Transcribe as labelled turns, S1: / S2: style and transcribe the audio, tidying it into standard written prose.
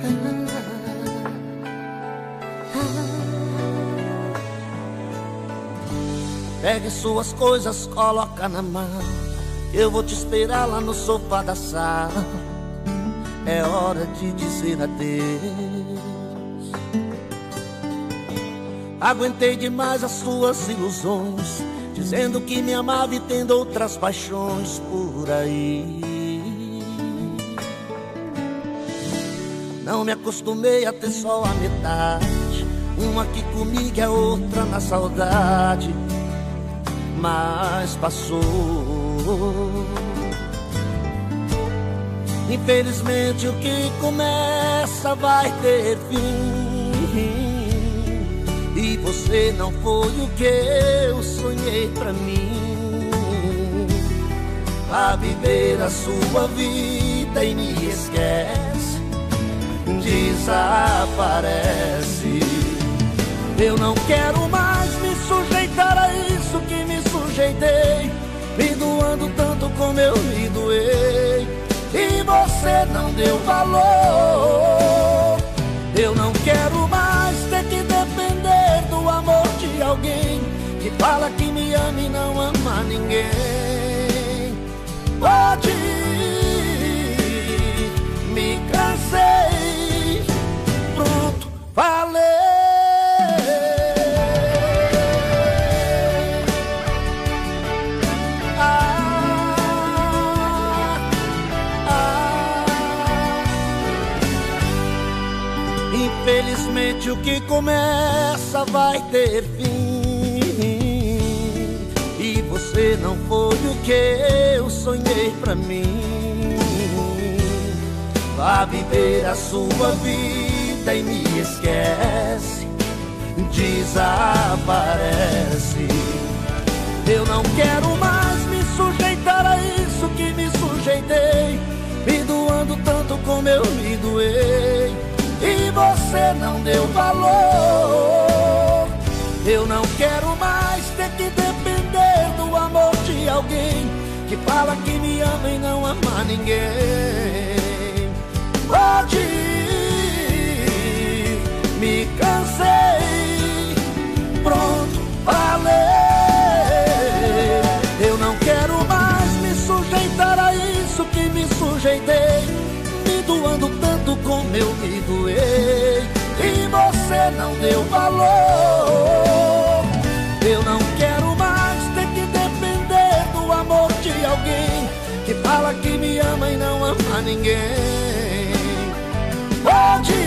S1: Pegue suas coisas, coloca na mão. Eu vou te esperar lá no sofá da sala. É hora de dizer adeus. Aguentei demais as suas ilusões, dizendo que me amava e tendo outras paixões por aí. Não me acostumei a ter só a metade, uma aqui comigo e a outra na saudade. Mas passou. Infelizmente o que começa vai ter fim, e você não foi o que eu sonhei pra mim. Vá viver a sua vida e me esquece, desaparece. Eu não quero mais me sujeitar a isso que me sujeitei, me doando tanto como eu me doei, e você não deu valor. Eu não quero mais ter que depender do amor de alguém que fala que me ama e não ama ninguém. Pode ir, me cansei, pronto, falei. Infelizmente o que começa vai ter fim, e você não foi o que eu sonhei pra mim. Vá viver a sua vida e me esquece, desaparece. Eu não quero mais me sujeitar a isso que me sujeitei, me doando tanto como eu me doei, e você não deu valor. Eu não quero mais ter que depender do amor de alguém que fala que me ama e não ama ninguém. Pode ir, me cansei, pronto, falei. Eu não quero mais me sujeitar a isso que me sujeitei, me doando tanto como eu me doei, e você não deu valor. Eu não quero mais ter que depender do amor de alguém que fala que me ama e não ama ninguém. Pode